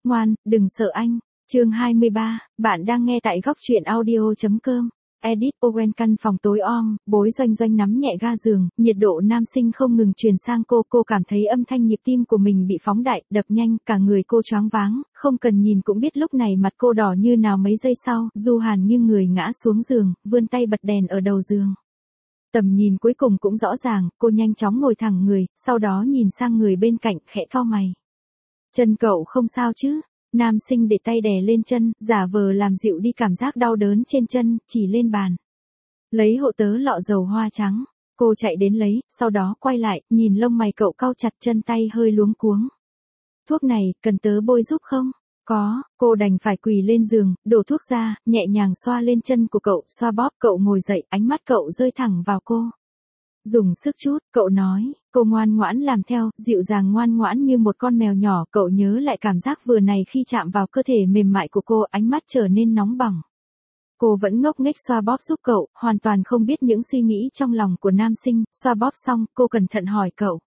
ngoan, đừng sợ anh. Chương 23, bạn đang nghe tại góc truyện audio.com. Edit Owen căn phòng tối om, Bối Doanh Doanh nắm nhẹ ga giường, nhiệt độ nam sinh không ngừng truyền sang cô cảm thấy âm thanh nhịp tim của mình bị phóng đại, đập nhanh, cả người cô choáng váng, không cần nhìn cũng biết lúc này mặt cô đỏ như nào. Mấy giây sau, Du Hàn nghiêng người ngã xuống giường, vươn tay bật đèn ở đầu giường. Tầm nhìn cuối cùng cũng rõ ràng, cô nhanh chóng ngồi thẳng người, sau đó nhìn sang người bên cạnh, khẽ cau mày. Chân cậu không sao chứ? Nam sinh để tay đè lên chân, giả vờ làm dịu đi cảm giác đau đớn trên chân, chỉ lên bàn. Lấy hộ tớ lọ dầu hoa trắng. Cô chạy đến lấy, sau đó quay lại, nhìn lông mày cậu cau chặt, chân tay hơi luống cuống. Thuốc này, cần tớ bôi giúp không? Có, cô đành phải quỳ lên giường, đổ thuốc ra, nhẹ nhàng xoa lên chân của cậu, xoa bóp. Cậu ngồi dậy, ánh mắt cậu rơi thẳng vào cô. Dùng sức chút, cậu nói. Cô ngoan ngoãn làm theo, dịu dàng ngoan ngoãn như một con mèo nhỏ. Cậu nhớ lại cảm giác vừa này khi chạm vào cơ thể mềm mại của cô, ánh mắt trở nên nóng bỏng. Cô vẫn ngốc nghếch xoa bóp giúp cậu, hoàn toàn không biết những suy nghĩ trong lòng của nam sinh. Xoa bóp xong, cô cẩn thận hỏi cậu.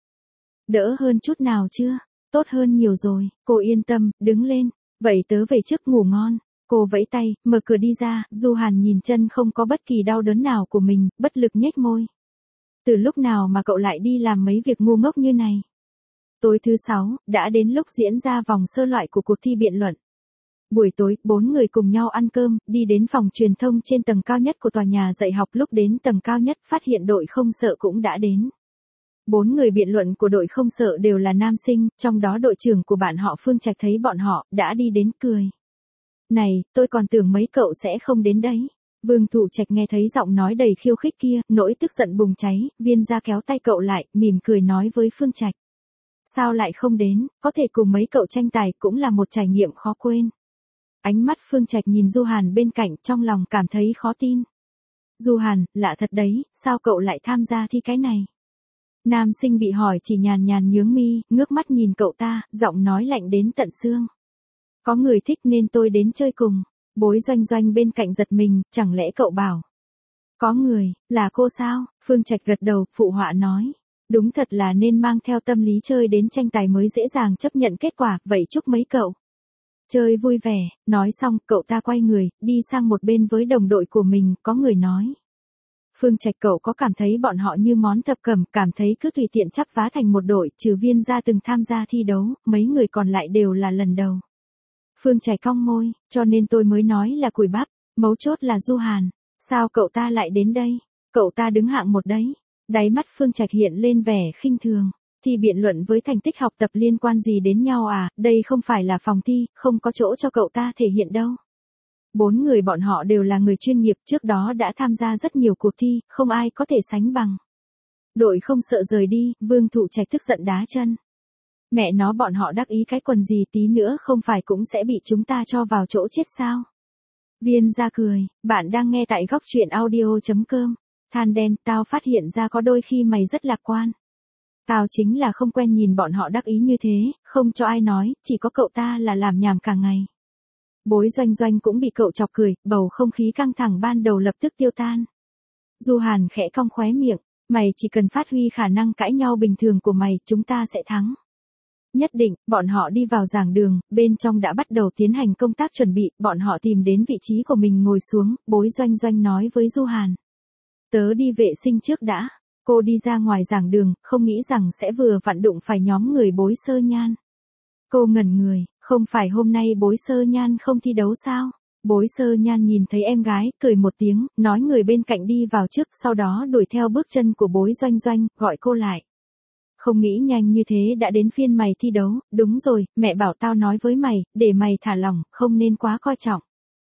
Đỡ hơn chút nào chưa? Tốt hơn nhiều rồi. Cô yên tâm, đứng lên. Vậy tớ về trước, ngủ ngon. Cô vẫy tay, mở cửa đi ra. Du Hàn nhìn chân không có bất kỳ đau đớn nào của mình, bất lực nhếch môi. Từ lúc nào mà cậu lại đi làm mấy việc ngu ngốc như này? Tối thứ 6, đã đến lúc diễn ra vòng sơ loại của cuộc thi biện luận. Buổi tối, 4 người cùng nhau ăn cơm, đi đến phòng truyền thông trên tầng cao nhất của tòa nhà dạy học. Lúc đến tầng cao nhất, phát hiện đội không sợ cũng đã đến. 4 người biện luận của đội không sợ đều là nam sinh, trong đó đội trưởng của bạn họ Phương Trạch thấy bọn họ, đã đi đến cười. Này, tôi còn tưởng mấy cậu sẽ không đến đấy. Vương Thụ Trạch nghe thấy giọng nói đầy khiêu khích kia, nỗi tức giận bùng cháy, Viên Gia kéo tay cậu lại, mỉm cười nói với Phương Trạch. Sao lại không đến, có thể cùng mấy cậu tranh tài cũng là một trải nghiệm khó quên. Ánh mắt Phương Trạch nhìn Du Hàn bên cạnh, trong lòng cảm thấy khó tin. Du Hàn, lạ thật đấy, sao cậu lại tham gia thi cái này? Nam sinh bị hỏi chỉ nhàn nhàn nhướng mi, ngước mắt nhìn cậu ta, giọng nói lạnh đến tận xương. Có người thích nên tôi đến chơi cùng. Bối Doanh Doanh bên cạnh giật mình, chẳng lẽ cậu bảo. Có người, là cô sao? Phương Trạch gật đầu, phụ họa nói. Đúng thật là nên mang theo tâm lý chơi đến tranh tài mới dễ dàng chấp nhận kết quả, vậy chúc mấy cậu. Chơi vui vẻ, nói xong, cậu ta quay người, đi sang một bên với đồng đội của mình, có người nói. Phương Trạch, cậu có cảm thấy bọn họ như món thập cẩm, cảm thấy cứ tùy tiện chắp vá thành một đội, trừ Viên Gia từng tham gia thi đấu, mấy người còn lại đều là lần đầu. Phương Trạch cong môi, cho nên tôi mới nói là cùi bắp, mấu chốt là Du Hàn. Sao cậu ta lại đến đây? Cậu ta đứng hạng một đấy. Đáy mắt Phương Trạch hiện lên vẻ khinh thường. Thi biện luận với thành tích học tập liên quan gì đến nhau à, đây không phải là phòng thi, không có chỗ cho cậu ta thể hiện đâu. 4 người bọn họ đều là người chuyên nghiệp, trước đó đã tham gia rất nhiều cuộc thi, không ai có thể sánh bằng. Đội không sợ rời đi, Vương Thụ Trạch tức giận đá chân. Mẹ nó, bọn họ đắc ý cái quần gì, tí nữa không phải cũng sẽ bị chúng ta cho vào chỗ chết sao? Viên Gia cười, bạn đang nghe tại góc truyện audio.com. Than đen, tao phát hiện ra có đôi khi mày rất lạc quan. Tao chính là không quen nhìn bọn họ đắc ý như thế, không cho ai nói, chỉ có cậu ta là làm nhảm cả ngày. Bối Doanh Doanh cũng bị cậu chọc cười, bầu không khí căng thẳng ban đầu lập tức tiêu tan. Du Hàn khẽ cong khóe miệng, mày chỉ cần phát huy khả năng cãi nhau bình thường của mày, chúng ta sẽ thắng. Nhất định, bọn họ đi vào giảng đường, bên trong đã bắt đầu tiến hành công tác chuẩn bị, bọn họ tìm đến vị trí của mình ngồi xuống, Bối Doanh Doanh nói với Du Hàn. Tớ đi vệ sinh trước đã. Cô đi ra ngoài giảng đường, không nghĩ rằng sẽ vừa vặn đụng phải nhóm người Bối Sơ Nhan. Cô ngẩn người, không phải hôm nay Bối Sơ Nhan không thi đấu sao? Bối Sơ Nhan nhìn thấy em gái, cười một tiếng, nói người bên cạnh đi vào trước, sau đó đuổi theo bước chân của Bối Doanh Doanh, gọi cô lại. Không nghĩ nhanh như thế đã đến phiên mày thi đấu, đúng rồi, mẹ bảo tao nói với mày, để mày thả lỏng, không nên quá coi trọng.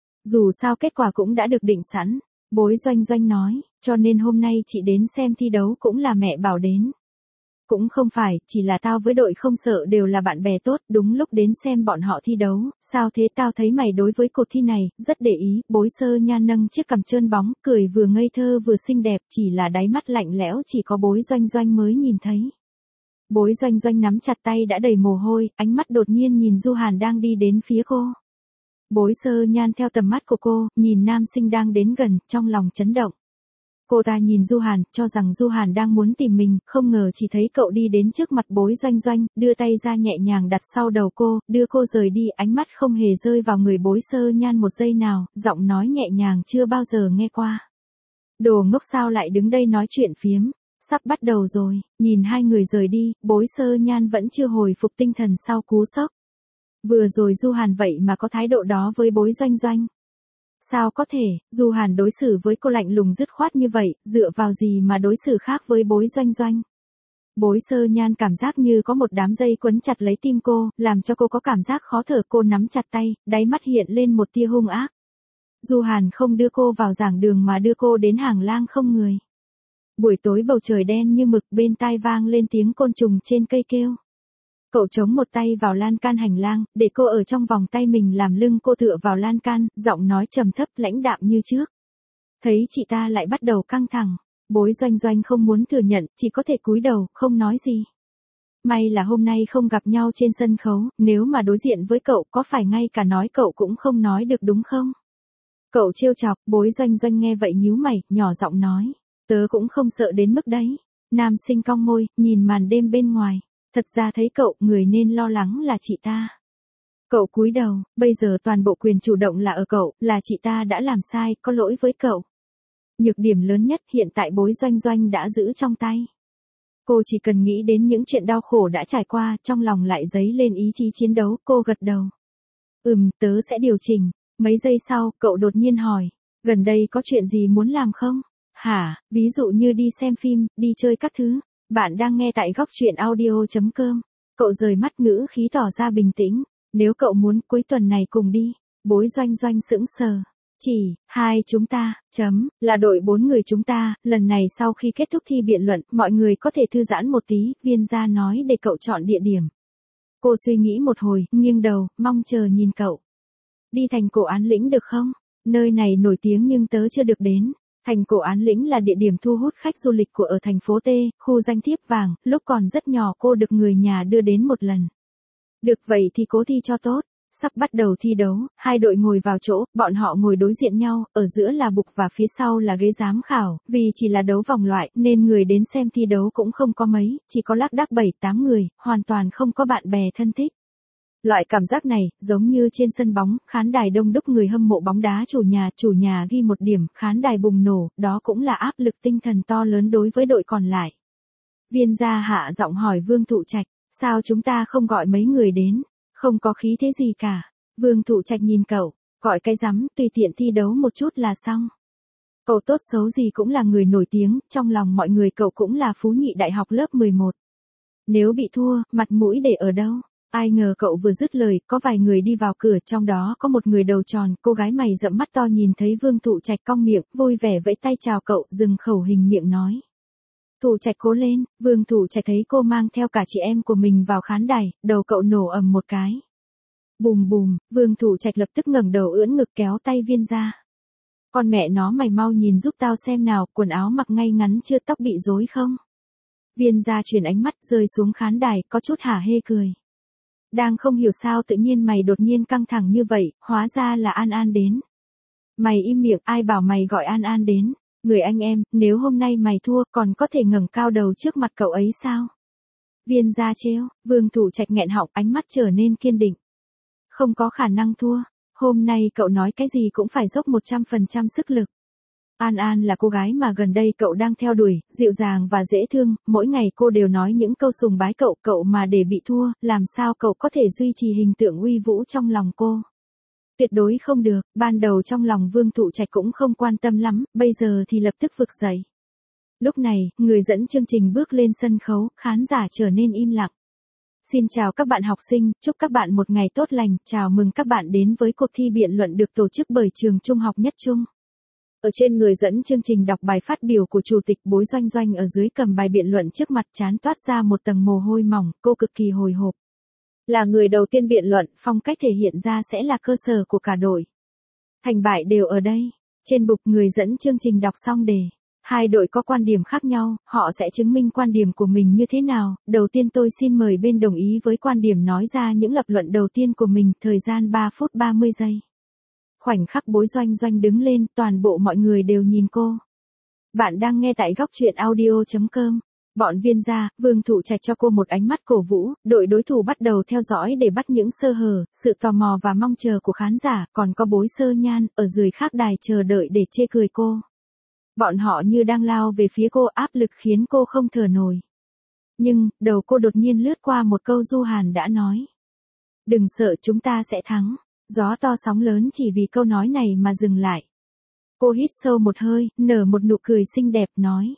Dù sao kết quả cũng đã được định sẵn, Bối Doanh Doanh nói, cho nên hôm nay chị đến xem thi đấu cũng là mẹ bảo đến. Cũng không phải, chỉ là tao với đội không sợ đều là bạn bè tốt, đúng lúc đến xem bọn họ thi đấu, sao thế, tao thấy mày đối với cuộc thi này, rất để ý. Bối Sơ Nhan nâng chiếc cằm trơn bóng, cười vừa ngây thơ vừa xinh đẹp, chỉ là đáy mắt lạnh lẽo chỉ có Bối Doanh Doanh mới nhìn thấy. Bối Doanh Doanh nắm chặt tay đã đầy mồ hôi, ánh mắt đột nhiên nhìn Du Hàn đang đi đến phía cô. Bối Sơ Nhan theo tầm mắt của cô, nhìn nam sinh đang đến gần, trong lòng chấn động. Cô ta nhìn Du Hàn, cho rằng Du Hàn đang muốn tìm mình, không ngờ chỉ thấy cậu đi đến trước mặt Bối Doanh Doanh, đưa tay ra nhẹ nhàng đặt sau đầu cô, đưa cô rời đi, ánh mắt không hề rơi vào người Bối Sơ Nhan một giây nào, giọng nói nhẹ nhàng chưa bao giờ nghe qua. Đồ ngốc sao lại đứng đây nói chuyện phiếm, sắp bắt đầu rồi, nhìn hai người rời đi, Bối Sơ Nhan vẫn chưa hồi phục tinh thần sau cú sốc. Vừa rồi Du Hàn vậy mà có thái độ đó với Bối Doanh Doanh. Sao có thể, Du Hàn đối xử với cô lạnh lùng dứt khoát như vậy, dựa vào gì mà đối xử khác với Bối Doanh Doanh. Bối Sơ Nhan cảm giác như có một đám dây quấn chặt lấy tim cô, làm cho cô có cảm giác khó thở, cô nắm chặt tay, đáy mắt hiện lên một tia hung ác. Du Hàn không đưa cô vào giảng đường mà đưa cô đến hàng lang không người. Buổi tối bầu trời đen như mực, bên tai vang lên tiếng côn trùng trên cây kêu. Cậu chống một tay vào lan can hành lang, để cô ở trong vòng tay mình, làm lưng cô tựa vào lan can, giọng nói trầm thấp lãnh đạm như trước. Thấy chị ta lại bắt đầu căng thẳng, Bối Doanh Doanh không muốn thừa nhận, chỉ có thể cúi đầu, không nói gì. May là hôm nay không gặp nhau trên sân khấu, nếu mà đối diện với cậu có phải ngay cả nói cậu cũng không nói được đúng không? Cậu trêu chọc, Bối Doanh Doanh nghe vậy nhíu mày, nhỏ giọng nói. Tớ cũng không sợ đến mức đấy. Nam sinh cong môi, nhìn màn đêm bên ngoài. Thật ra thấy cậu, người nên lo lắng là chị ta. Cậu cúi đầu, bây giờ toàn bộ quyền chủ động là ở cậu, là chị ta đã làm sai, có lỗi với cậu. Nhược điểm lớn nhất hiện tại Bối Doanh Doanh đã giữ trong tay. Cô chỉ cần nghĩ đến những chuyện đau khổ đã trải qua, trong lòng lại dấy lên ý chí chiến đấu, cô gật đầu. Tớ sẽ điều chỉnh. Mấy giây sau, cậu đột nhiên hỏi, gần đây có chuyện gì muốn làm không? Hả, ví dụ như đi xem phim, đi chơi các thứ. Bạn đang nghe tại góc truyện audio.com. Cậu rời mắt, ngữ khí tỏ ra bình tĩnh. Nếu cậu muốn, cuối tuần này cùng đi. Bối Doanh Doanh sững sờ. Chỉ, hai chúng ta, là đội 4 người chúng ta, lần này sau khi kết thúc thi biện luận, mọi người có thể thư giãn một tí, viên gia nói để cậu chọn địa điểm. Cô suy nghĩ một hồi, nghiêng đầu, mong chờ nhìn cậu. Đi thành Cổ Án Lĩnh được không? Nơi này nổi tiếng nhưng tớ chưa được đến. Thành Cổ Án Lĩnh là địa điểm thu hút khách du lịch của ở thành phố T, khu danh thiếp vàng, lúc còn rất nhỏ cô được người nhà đưa đến một lần. Được vậy thì cố thi cho tốt. Sắp bắt đầu thi đấu, hai đội ngồi vào chỗ, bọn họ ngồi đối diện nhau, ở giữa là bục và phía sau là ghế giám khảo, vì chỉ là đấu vòng loại, nên người đến xem thi đấu cũng không có mấy, chỉ có lác đác 7-8 người, hoàn toàn không có bạn bè thân thích. Loại cảm giác này, giống như trên sân bóng, khán đài đông đúc người hâm mộ bóng đá chủ nhà ghi một điểm, khán đài bùng nổ, đó cũng là áp lực tinh thần to lớn đối với đội còn lại. Viên gia hạ giọng hỏi Vương Thụ Trạch, sao chúng ta không gọi mấy người đến? Không có khí thế gì cả. Vương Thụ Trạch nhìn cậu, gọi cái rắm, tùy tiện thi đấu một chút là xong. Cậu tốt xấu gì cũng là người nổi tiếng, trong lòng mọi người cậu cũng là phú nhị đại học lớp 11. Nếu bị thua, mặt mũi để ở đâu? Ai ngờ cậu vừa dứt lời, có vài người đi vào cửa, trong đó có một người đầu tròn, cô gái mày rậm mắt to nhìn thấy Vương Thụ Trạch cong miệng, vui vẻ vẫy tay chào cậu, dừng khẩu hình miệng nói. Thụ Trạch cố lên, Vương Thụ Trạch thấy cô mang theo cả chị em của mình vào khán đài, đầu cậu nổ ầm một cái. Bùm bùm, Vương Thụ Trạch lập tức ngẩng đầu ưỡn ngực kéo tay Viên ra. Con mẹ nó, mày mau nhìn giúp tao xem nào, quần áo mặc ngay ngắn chưa, tóc bị rối không? Viên ra chuyển ánh mắt rơi xuống khán đài, có chút hả hê cười. Đang không hiểu sao tự nhiên mày đột nhiên căng thẳng như vậy, hóa ra là An An đến. Mày im miệng, ai bảo mày gọi An An đến? Người anh em, nếu hôm nay mày thua, còn có thể ngẩng cao đầu trước mặt cậu ấy sao? Viên gia trêu, Vương Thụ Trạch nghẹn họng, ánh mắt trở nên kiên định. Không có khả năng thua, hôm nay cậu nói cái gì cũng phải dốc 100% sức lực. An An là cô gái mà gần đây cậu đang theo đuổi, dịu dàng và dễ thương, mỗi ngày cô đều nói những câu sùng bái cậu mà để bị thua, làm sao cậu có thể duy trì hình tượng uy vũ trong lòng cô? Tuyệt đối không được, ban đầu trong lòng Vương Thụ Trạch cũng không quan tâm lắm, bây giờ thì lập tức vực dậy. Lúc này, người dẫn chương trình bước lên sân khấu, khán giả trở nên im lặng. Xin chào các bạn học sinh, chúc các bạn một ngày tốt lành, chào mừng các bạn đến với cuộc thi biện luận được tổ chức bởi trường Trung học Nhất Trung. Ở trên người dẫn chương trình đọc bài phát biểu của Chủ tịch Bối Doanh Doanh, ở dưới cầm bài biện luận trước mặt, trán toát ra một tầng mồ hôi mỏng, cô cực kỳ hồi hộp. Là người đầu tiên biện luận, phong cách thể hiện ra sẽ là cơ sở của cả đội. Thành bại đều ở đây. Trên bục, người dẫn chương trình đọc xong đề. Hai đội có quan điểm khác nhau, họ sẽ chứng minh quan điểm của mình như thế nào. Đầu tiên tôi xin mời bên đồng ý với quan điểm nói ra những lập luận đầu tiên của mình, thời gian 3 phút 30 giây. Khoảnh khắc Bối Doanh Doanh đứng lên, toàn bộ mọi người đều nhìn cô. Bạn đang nghe tại góc truyện audio.com. Bọn Viên gia, Vương Thụ Trạch cho cô một ánh mắt cổ vũ, đội đối thủ bắt đầu theo dõi để bắt những sơ hở, sự tò mò và mong chờ của khán giả, còn có Bối Sơ Nhan, ở dưới khác đài chờ đợi để chê cười cô. Bọn họ như đang lao về phía cô, áp lực khiến cô không thở nổi. Nhưng, đầu cô đột nhiên lướt qua một câu Du Hàn đã nói. Đừng sợ, chúng ta sẽ thắng. Gió to sóng lớn chỉ vì câu nói này mà dừng lại. Cô hít sâu một hơi, nở một nụ cười xinh đẹp nói.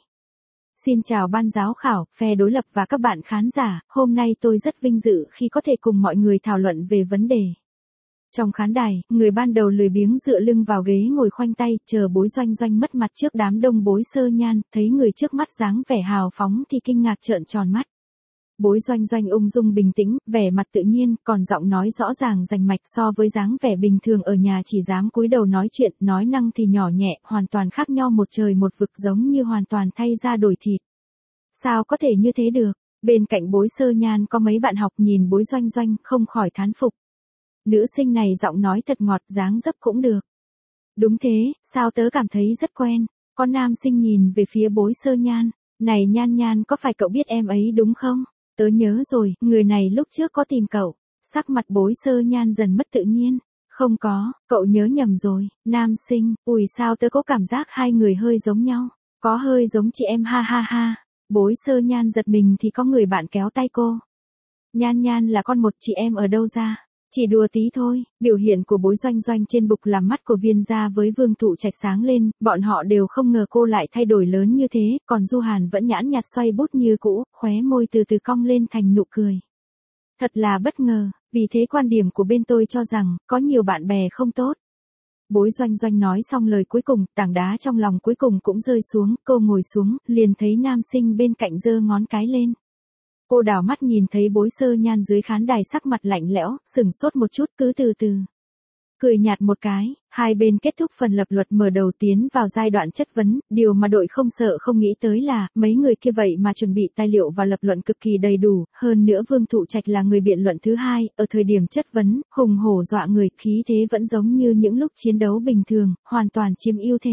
Xin chào ban giám khảo, phe đối lập và các bạn khán giả, hôm nay tôi rất vinh dự khi có thể cùng mọi người thảo luận về vấn đề. Trong khán đài, người ban đầu lười biếng dựa lưng vào ghế ngồi khoanh tay, chờ Bối Doanh Doanh mất mặt trước đám đông. Bối Sơ Nhan, thấy người trước mắt dáng vẻ hào phóng thì kinh ngạc trợn tròn mắt. Bối Doanh Doanh ung dung bình tĩnh, vẻ mặt tự nhiên, còn giọng nói rõ ràng rành mạch, so với dáng vẻ bình thường ở nhà chỉ dám cúi đầu nói chuyện, nói năng thì nhỏ nhẹ, hoàn toàn khác nhau một trời một vực, giống như hoàn toàn thay da đổi thịt. Sao có thể như thế được? Bên cạnh Bối Sơ Nhan có mấy bạn học nhìn Bối Doanh Doanh, không khỏi thán phục. Nữ sinh này giọng nói thật ngọt, dáng dấp cũng được. Đúng thế, sao tớ cảm thấy rất quen. Có nam sinh nhìn về phía Bối Sơ Nhan. Này Nhan Nhan, có phải cậu biết em ấy đúng không? Tớ nhớ rồi, người này lúc trước có tìm cậu. Sắc mặt Bối Sơ Nhan dần mất tự nhiên. Không có, cậu nhớ nhầm rồi. Nam sinh, ui sao tớ có cảm giác hai người hơi giống nhau. Có hơi giống chị em, ha ha ha. Bối Sơ Nhan giật mình thì có người bạn kéo tay cô. Nhan Nhan là con một chị em ở đâu ra? Chỉ đùa tí thôi. Biểu hiện của Bối Doanh Doanh trên bục làm mắt của Viên gia với Vương Thụ Trạch sáng lên, bọn họ đều không ngờ cô lại thay đổi lớn như thế, còn Du Hàn vẫn nhãn nhạt xoay bút như cũ, khóe môi từ từ cong lên thành nụ cười. Thật là bất ngờ, vì thế quan điểm của bên tôi cho rằng, có nhiều bạn bè không tốt. Bối Doanh Doanh nói xong lời cuối cùng, tảng đá trong lòng cuối cùng cũng rơi xuống, cô ngồi xuống, liền thấy nam sinh bên cạnh giơ ngón cái lên. Cô đảo mắt nhìn thấy Bối Sơ Nhan dưới khán đài sắc mặt lạnh lẽo, sừng sốt một chút, cứ từ từ cười nhạt một cái, hai bên kết thúc phần lập luật mở đầu tiến vào giai đoạn chất vấn. Điều mà đội không sợ không nghĩ tới là, mấy người kia vậy mà chuẩn bị tài liệu và lập luận cực kỳ đầy đủ, hơn nữa Vương Thụ Trạch là người biện luận thứ hai, ở thời điểm chất vấn, hùng hổ dọa người, khí thế vẫn giống như những lúc chiến đấu bình thường, hoàn toàn chiếm ưu thế.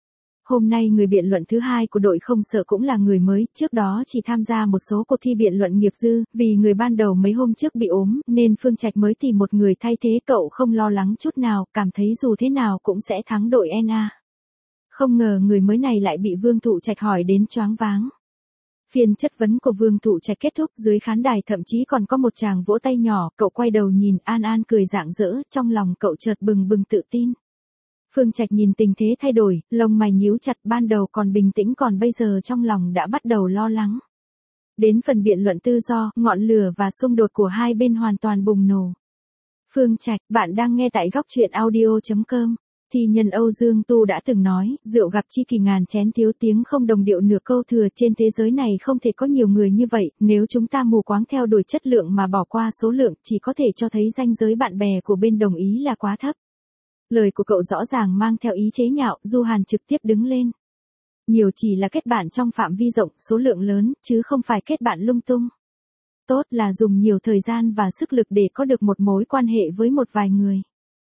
Hôm nay người biện luận thứ hai của đội không sợ cũng là người mới, trước đó chỉ tham gia một số cuộc thi biện luận nghiệp dư, vì người ban đầu mấy hôm trước bị ốm, nên Phương Trạch mới tìm một người thay thế. Cậu không lo lắng chút nào, cảm thấy dù thế nào cũng sẽ thắng đội NA. Không ngờ người mới này lại bị Vương Thụ Trạch hỏi đến choáng váng. Phiên chất vấn của Vương Thụ Trạch kết thúc, dưới khán đài thậm chí còn có một tràng vỗ tay nhỏ, cậu quay đầu nhìn An An cười rạng rỡ, trong lòng cậu chợt bừng bừng tự tin. Phương Trạch nhìn tình thế thay đổi, lông mày nhíu chặt, ban đầu còn bình tĩnh còn bây giờ trong lòng đã bắt đầu lo lắng. Đến phần biện luận tự do, ngọn lửa và xung đột của hai bên hoàn toàn bùng nổ. Phương Trạch, bạn đang nghe tại góc truyện audio.com. Thi nhân Âu Dương Tu đã từng nói, rượu gặp chi kỷ ngàn chén thiếu tiếng không đồng điệu nửa câu thừa, trên thế giới này không thể có nhiều người như vậy, nếu chúng ta mù quáng theo đuổi chất lượng mà bỏ qua số lượng, chỉ có thể cho thấy ranh giới bạn bè của bên đồng ý là quá thấp. Lời của cậu rõ ràng mang theo ý chế nhạo, Du Hàn trực tiếp đứng lên. Nhiều chỉ là kết bạn trong phạm vi rộng, số lượng lớn, chứ không phải kết bạn lung tung. Tốt là dùng nhiều thời gian và sức lực để có được một mối quan hệ với một vài người.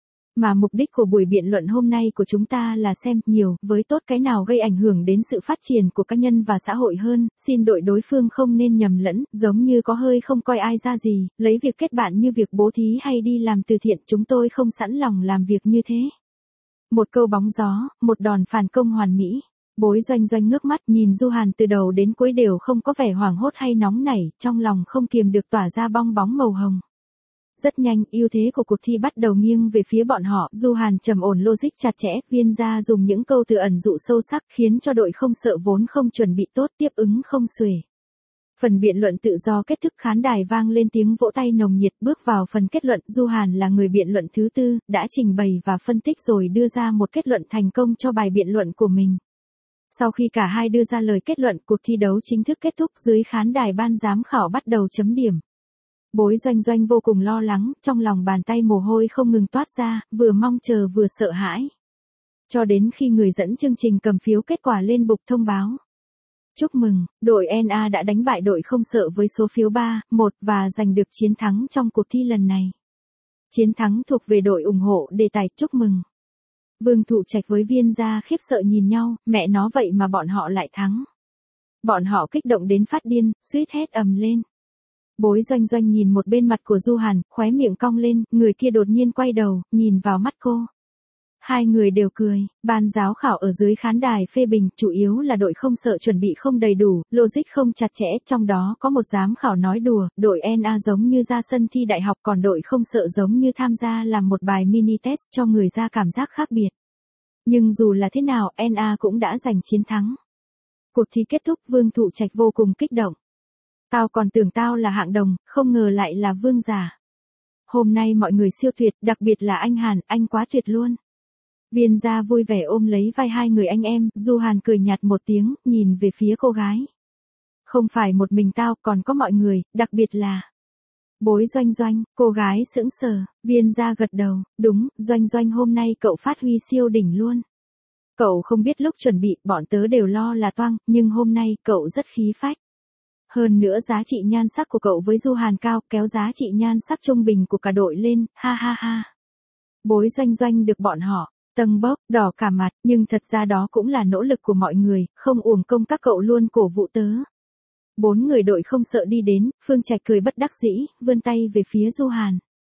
Mà mục đích của buổi biện luận hôm nay của chúng ta là xem nhiều với tốt cái nào gây ảnh hưởng đến sự phát triển của cá nhân và xã hội hơn. Xin đội đối phương không nên nhầm lẫn, giống như có hơi không coi ai ra gì, lấy việc kết bạn như việc bố thí hay đi làm từ thiện, chúng tôi không sẵn lòng làm việc như thế. Một câu bóng gió, một đòn phản công hoàn mỹ. Bối Doanh Doanh ngước mắt nhìn Du Hàn từ đầu đến cuối đều không có vẻ hoảng hốt hay nóng nảy, trong lòng không kiềm được tỏa ra bong bóng màu hồng. Rất nhanh, ưu thế của cuộc thi bắt đầu nghiêng về phía bọn họ. Du Hàn trầm ổn logic chặt chẽ, Viên gia dùng những câu từ ẩn dụ sâu sắc khiến cho đội không sợ vốn không chuẩn bị tốt tiếp ứng không xuể. Phần biện luận tự do kết thúc, khán đài vang lên tiếng vỗ tay nồng nhiệt. Bước vào phần kết luận, Du Hàn là người biện luận thứ tư, đã trình bày và phân tích rồi đưa ra một kết luận thành công cho bài biện luận của mình. Sau khi cả hai đưa ra lời kết luận, cuộc thi đấu chính thức kết thúc, dưới khán đài ban giám khảo bắt đầu chấm điểm. Bối Doanh Doanh vô cùng lo lắng, trong lòng bàn tay mồ hôi không ngừng toát ra, vừa mong chờ vừa sợ hãi. Cho đến khi người dẫn chương trình cầm phiếu kết quả lên bục thông báo. Chúc mừng, đội NA đã đánh bại đội không sợ với số phiếu 3-1 và giành được chiến thắng trong cuộc thi lần này. Chiến thắng thuộc về đội ủng hộ đề tài, chúc mừng. Vương Thụ Trạch với Viên gia khiếp sợ nhìn nhau, mẹ nó vậy mà bọn họ lại thắng. Bọn họ kích động đến phát điên, suýt hét ầm lên. Bối Doanh Doanh nhìn một bên mặt của Du Hàn, khóe miệng cong lên, người kia đột nhiên quay đầu, nhìn vào mắt cô. Hai người đều cười, ban giám khảo ở dưới khán đài phê bình, chủ yếu là đội không sợ chuẩn bị không đầy đủ, logic không chặt chẽ, trong đó có một giám khảo nói đùa, đội NA giống như ra sân thi đại học còn đội không sợ giống như tham gia làm một bài mini test cho người ra cảm giác khác biệt. Nhưng dù là thế nào, NA cũng đã giành chiến thắng. Cuộc thi kết thúc, Vương Thụ Trạch vô cùng kích động. Tao còn tưởng tao là hạng đồng, không ngờ lại là vương giả. Hôm nay mọi người siêu tuyệt, đặc biệt là anh Hàn, anh quá tuyệt luôn. Viên gia vui vẻ ôm lấy vai hai người anh em, Du Hàn cười nhạt một tiếng, nhìn về phía cô gái. Không phải một mình tao, còn có mọi người, đặc biệt là Bối Doanh Doanh. Cô gái sững sờ, Viên gia gật đầu, đúng, Doanh Doanh hôm nay cậu phát huy siêu đỉnh luôn. Cậu không biết lúc chuẩn bị, bọn tớ đều lo là toang, nhưng hôm nay cậu rất khí phách. Hơn nữa giá trị nhan sắc của cậu với Du Hàn cao, kéo giá trị nhan sắc trung bình của cả đội lên, ha ha ha. Bối Doanh Doanh được bọn họ tâng bốc, đỏ cả mặt, nhưng thật ra đó cũng là nỗ lực của mọi người, không uổng công các cậu luôn cổ vũ tớ. Bốn người đội không sợ đi đến, Phương Trạch cười bất đắc dĩ, vươn tay về phía Du Hàn.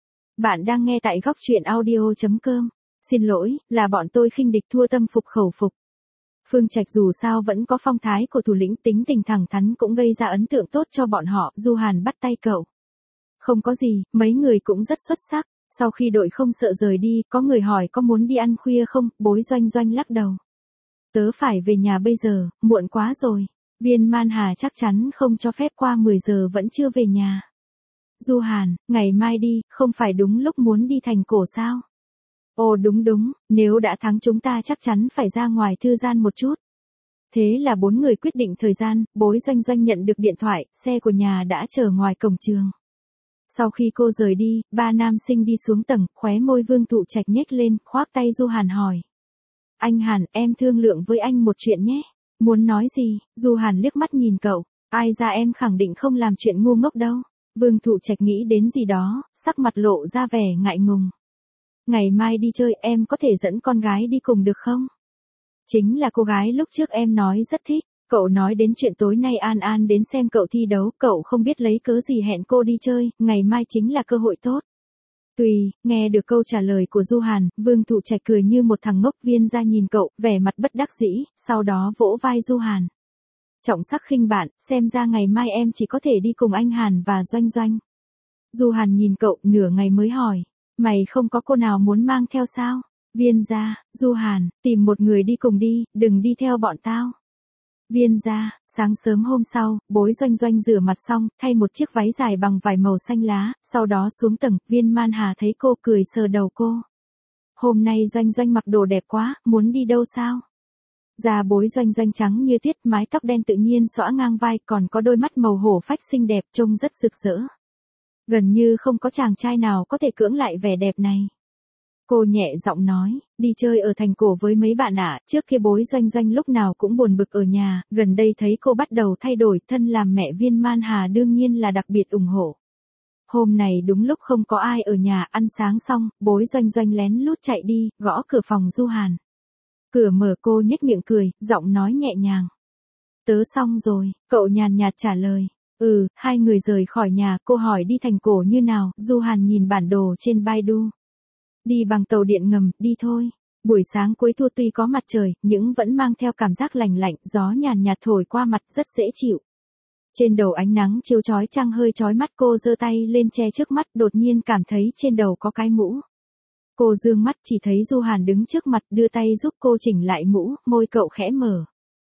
Bạn đang nghe tại góc truyện audio.com. Xin lỗi, là bọn tôi khinh địch thua tâm phục khẩu phục. Phương Trạch dù sao vẫn có phong thái của thủ lĩnh, tính tình thẳng thắn cũng gây ra ấn tượng tốt cho bọn họ, Du Hàn bắt tay cậu. Không có gì, mấy người cũng rất xuất sắc. Sau khi đội không sợ rời đi, có người hỏi có muốn đi ăn khuya không, Bối Doanh Doanh lắc đầu. Tớ phải về nhà bây giờ, muộn quá rồi. Viên Man Hà chắc chắn không cho phép qua 10 giờ vẫn chưa về nhà. Du Hàn, ngày mai đi, không phải đúng lúc muốn đi thành cổ sao? Ồ đúng, nếu đã thắng chúng ta chắc chắn phải ra ngoài thư gian một chút. Thế là bốn người quyết định thời gian, Bối Doanh Doanh nhận được điện thoại, xe của nhà đã chờ ngoài cổng trường. Sau khi cô rời đi, ba nam sinh đi xuống tầng, khóe môi Vương Thụ Trạch nhếch lên, khoác tay Du Hàn hỏi. Anh Hàn, em thương lượng với anh một chuyện nhé. Muốn nói gì? Du Hàn liếc mắt nhìn cậu. Ai ra em khẳng định không làm chuyện ngu ngốc đâu. Vương Thụ Trạch nghĩ đến gì đó, sắc mặt lộ ra vẻ ngại ngùng. Ngày mai đi chơi, em có thể dẫn con gái đi cùng được không? Chính là cô gái lúc trước em nói rất thích. Cậu nói đến chuyện tối nay An An đến xem cậu thi đấu, cậu không biết lấy cớ gì hẹn cô đi chơi, ngày mai chính là cơ hội tốt. Tùy, nghe được câu trả lời của Du Hàn, Vương Thụ Trạch cười như một thằng ngốc. Viên ra nhìn cậu, vẻ mặt bất đắc dĩ, sau đó vỗ vai Du Hàn. Trọng sắc khinh bạn, xem ra ngày mai em chỉ có thể đi cùng anh Hàn và Doanh Doanh. Du Hàn nhìn cậu, nửa ngày mới hỏi, mày không có cô nào muốn mang theo sao? Viên ra, Du Hàn, tìm một người đi cùng đi, đừng đi theo bọn tao. Viên ra, sáng sớm hôm sau, Bối Doanh Doanh rửa mặt xong, thay một chiếc váy dài bằng vải màu xanh lá, sau đó xuống tầng, Viên Man Hà thấy cô cười sờ đầu cô. Hôm nay Doanh Doanh mặc đồ đẹp quá, muốn đi đâu sao? Da Bối Doanh Doanh trắng như tuyết, mái tóc đen tự nhiên xõa ngang vai, còn có đôi mắt màu hổ phách xinh đẹp, trông rất rực rỡ. Gần như không có chàng trai nào có thể cưỡng lại vẻ đẹp này. Cô nhẹ giọng nói, đi chơi ở thành cổ với mấy bạn ạ, trước kia Bối Doanh Doanh lúc nào cũng buồn bực ở nhà, gần đây thấy cô bắt đầu thay đổi, thân làm mẹ Viên Man Hà đương nhiên là đặc biệt ủng hộ. Hôm này đúng lúc không có ai ở nhà, ăn sáng xong, Bối Doanh Doanh lén lút chạy đi, gõ cửa phòng Du Hàn. Cửa mở, cô nhếch miệng cười, giọng nói nhẹ nhàng. Tớ xong rồi, cậu nhàn nhạt trả lời. Hai người rời khỏi nhà, cô hỏi đi thành cổ như nào, Du Hàn nhìn bản đồ trên Baidu. Đi bằng tàu điện ngầm, đi thôi. Buổi sáng cuối thu tuy có mặt trời, nhưng vẫn mang theo cảm giác lạnh lạnh, gió nhàn nhạt thổi qua mặt rất dễ chịu. Trên đầu ánh nắng chiếu chói chang hơi chói mắt, cô giơ tay lên che trước mắt, đột nhiên cảm thấy trên đầu có cái mũ. Cô dương mắt chỉ thấy Du Hàn đứng trước mặt, đưa tay giúp cô chỉnh lại mũ, môi cậu khẽ mở.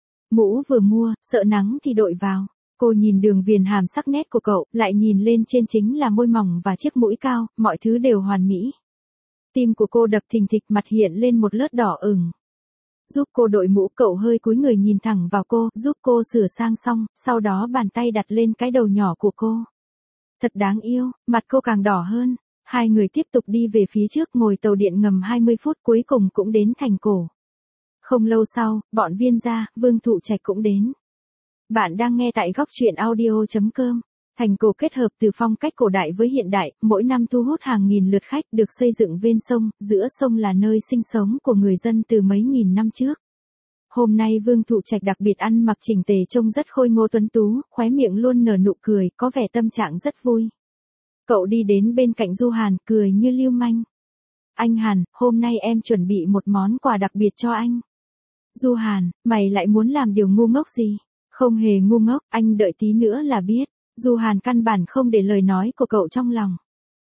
Mũ vừa mua, sợ nắng thì đội vào. Cô nhìn đường viền hàm sắc nét của cậu, lại nhìn lên trên chính là môi mỏng và chiếc mũi cao, mọi thứ đều hoàn mỹ. Tim của cô đập thình thịch, mặt hiện lên một lớp đỏ ửng. Giúp cô đội mũ, cậu hơi cúi người nhìn thẳng vào cô, giúp cô sửa sang xong, sau đó bàn tay đặt lên cái đầu nhỏ của cô. Thật đáng yêu, mặt cô càng đỏ hơn. Hai người tiếp tục đi về phía trước, ngồi tàu điện ngầm 20 phút cuối cùng cũng đến thành cổ. Không lâu sau, bọn Viên gia, Vương Thụ Trạch cũng đến. Bạn đang nghe tại góc truyện audio.com. Thành cổ kết hợp từ phong cách cổ đại với hiện đại, mỗi năm thu hút hàng nghìn lượt khách, được xây dựng ven sông, giữa sông là nơi sinh sống của người dân từ mấy nghìn năm trước. Hôm nay Vương Thụ Trạch đặc biệt ăn mặc chỉnh tề trông rất khôi ngô tuấn tú, khóe miệng luôn nở nụ cười, có vẻ tâm trạng rất vui. Cậu đi đến bên cạnh Du Hàn, cười như lưu manh. Anh Hàn, hôm nay em chuẩn bị một món quà đặc biệt cho anh. Du Hàn, mày lại muốn làm điều ngu ngốc gì? Không hề ngu ngốc, anh đợi tí nữa là biết. Du Hàn căn bản không để lời nói của cậu trong lòng.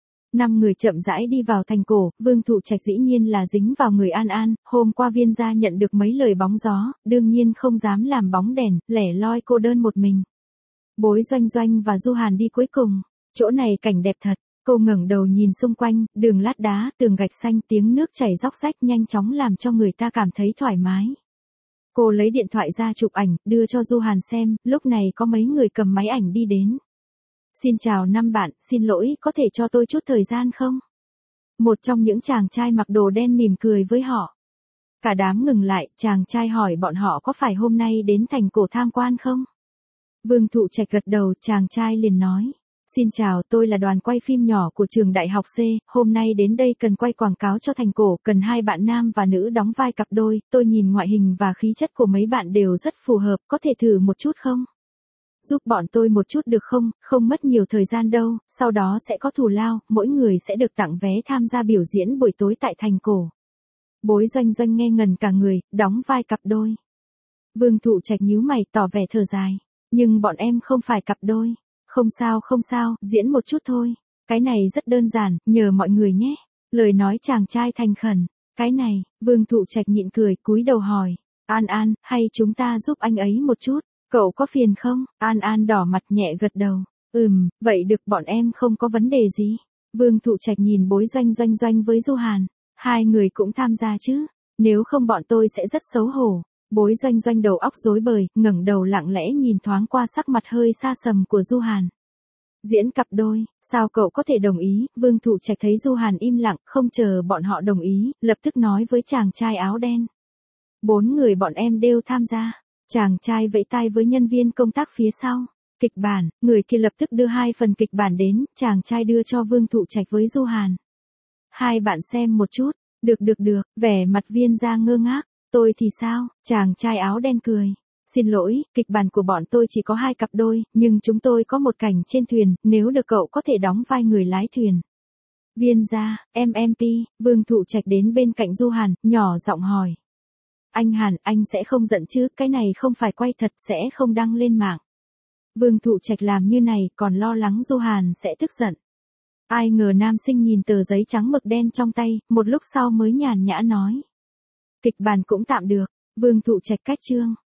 5 người chậm rãi đi vào thành cổ, Vương Thụ Trạch dĩ nhiên là dính vào người An An, hôm qua Viên gia nhận được mấy lời bóng gió, đương nhiên không dám làm bóng đèn, lẻ loi cô đơn một mình. Bối Doanh Doanh và Du Hàn đi cuối cùng, chỗ này cảnh đẹp thật, cô ngẩng đầu nhìn xung quanh, đường lát đá, tường gạch xanh, tiếng nước chảy róc rách nhanh chóng làm cho người ta cảm thấy thoải mái. Cô lấy điện thoại ra chụp ảnh, đưa cho Du Hàn xem, lúc này có mấy người cầm máy ảnh đi đến. Xin chào năm bạn, xin lỗi, có thể cho tôi chút thời gian không? Một trong những chàng trai mặc đồ đen mỉm cười với họ. Cả đám ngừng lại, chàng trai hỏi bọn họ có phải hôm nay đến thành cổ tham quan không? Vương Thụ Trạch gật đầu, chàng trai liền nói. Xin chào, tôi là đoàn quay phim nhỏ của trường đại học C, hôm nay đến đây cần quay quảng cáo cho thành cổ, cần 2 bạn nam và nữ đóng vai cặp đôi, tôi nhìn ngoại hình và khí chất của mấy bạn đều rất phù hợp, có thể thử một chút không? Giúp bọn tôi một chút được không, không mất nhiều thời gian đâu, sau đó sẽ có thù lao, mỗi người sẽ được tặng vé tham gia biểu diễn buổi tối tại thành cổ. Bối Doanh Doanh nghe ngần cả người, đóng vai cặp đôi. Vương Thụ Trạch nhíu mày tỏ vẻ thở dài, nhưng bọn em không phải cặp đôi. Không sao, diễn một chút thôi. Cái này rất đơn giản, nhờ mọi người nhé. Lời nói chàng trai thành khẩn. Cái này, Vương Thụ Trạch nhịn cười, cúi đầu hỏi. An An, hay chúng ta giúp anh ấy một chút? Cậu có phiền không? An An đỏ mặt nhẹ gật đầu. Vậy được, bọn em không có vấn đề gì. Vương Thụ Trạch nhìn Bối Doanh Doanh với Du Hàn. Hai người cũng tham gia chứ? Nếu không bọn tôi sẽ rất xấu hổ. Bối Doanh Doanh đầu óc rối bời, ngẩng đầu lặng lẽ nhìn thoáng qua sắc mặt hơi xa sầm của Du Hàn. Diễn cặp đôi, sao cậu có thể đồng ý? Vương Thụ Trạch thấy Du Hàn im lặng, không chờ bọn họ đồng ý, lập tức nói với chàng trai áo đen. 4 người bọn em đều tham gia. Chàng trai vẫy tay với nhân viên công tác phía sau. Kịch bản, người kia lập tức đưa 2 phần kịch bản đến, chàng trai đưa cho Vương Thụ Trạch với Du Hàn. 2 bạn xem một chút, được, vẻ mặt Viên gia ngơ ngác. Tôi thì sao? Chàng trai áo đen cười. Xin lỗi, kịch bản của bọn tôi chỉ có 2 cặp đôi, nhưng chúng tôi có một cảnh trên thuyền, nếu được cậu có thể đóng vai người lái thuyền. Viên gia, MMP, Vương Thụ Trạch đến bên cạnh Du Hàn, nhỏ giọng hỏi. Anh Hàn, anh sẽ không giận chứ, cái này không phải quay thật, sẽ không đăng lên mạng. Vương Thụ Trạch làm như này, còn lo lắng Du Hàn sẽ tức giận. Ai ngờ nam sinh nhìn tờ giấy trắng mực đen trong tay, một lúc sau mới nhàn nhã nói. Kịch bản cũng tạm được, Vương Thụ Trạch cách chương.